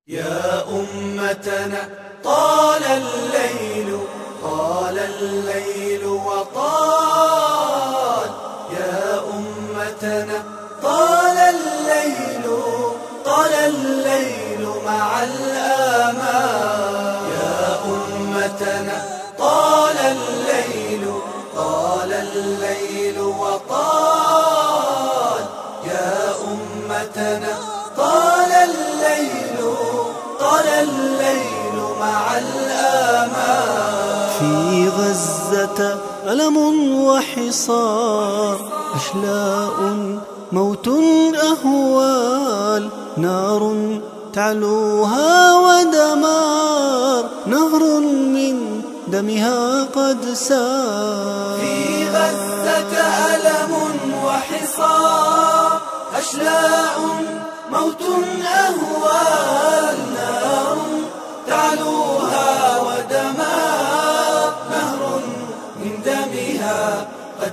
يا أمتنا طال الليل وطال. يا أمتنا طال الليل مع الآمال. يا أمتنا طال الليل وطال. يا أمتنا طال الليل مع الآمال. في غزة ألم وحصار، أشلاء موت أهوال، نار تعلوها ودمار، نهر من دمها قد سال. في غزة ألم وحصار، أشلاء موت أهوال، نار تعلوها ودمار، نهر من دمها قد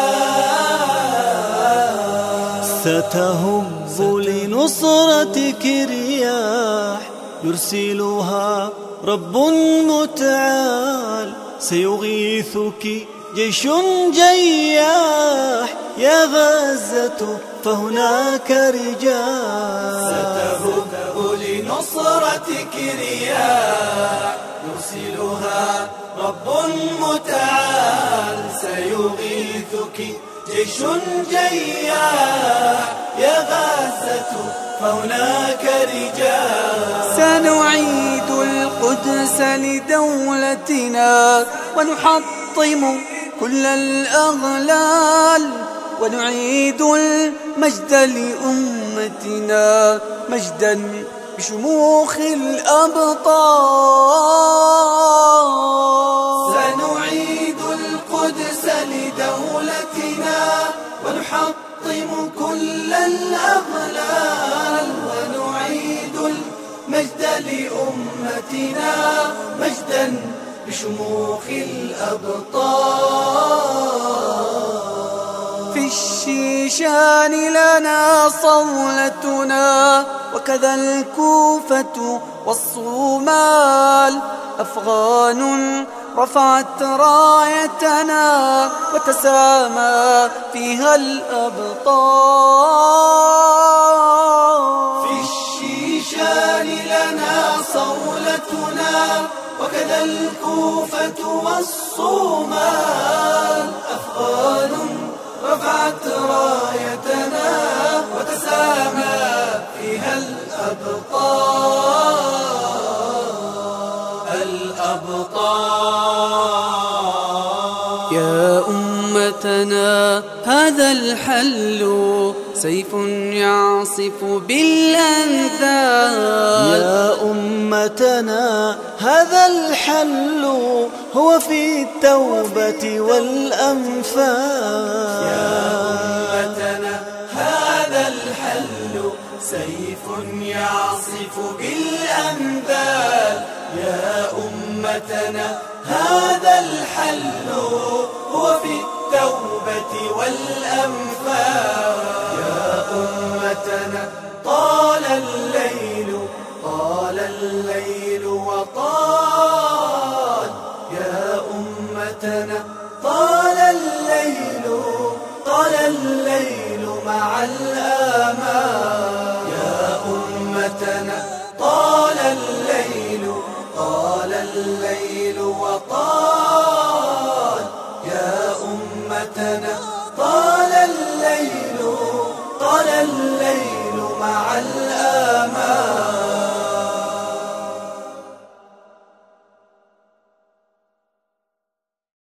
سال. ستهب لنصرتك رياح، يرسلها رب متعال، سيغيثك جيش جياح، يا غزة فهناك رجال. ستهب لنصرتك رياح، يرسلها رب متعال، سيغيثك جيش جياح، يا غزة فهناك رجال. سنعيد القدس لدولتنا، ونحطم كل الأغلال، ونعيد المجد لأمتنا، مجدا بشموخ الأبطال. سنعيد القدس لدولتنا، ونحطم كل الأغلال، ونعيد المجد لأمتنا، مجدا بشموخ الأبطال. في الشيشان لنا صولتنا، وكذا الكوفة والصومال، أفغان رفعت رايتنا، وتسامى فيها الأبطال. في الشيشان لنا صولتنا، وكذا الكوفة والصومال، أفغان رفعت رايتنا، وتسامى فيها الأبطال. يا أمتنا هذا الحل سيف يعصف بالأنذال. يا أمتنا هذا الحل هو في التوبة والأنفال. يا أمتنا هذا الحل سيف يعصف بالأنذال. يا أمتنا هذا الحل هو في التوبة والأنفال. يا أمتنا طال الليل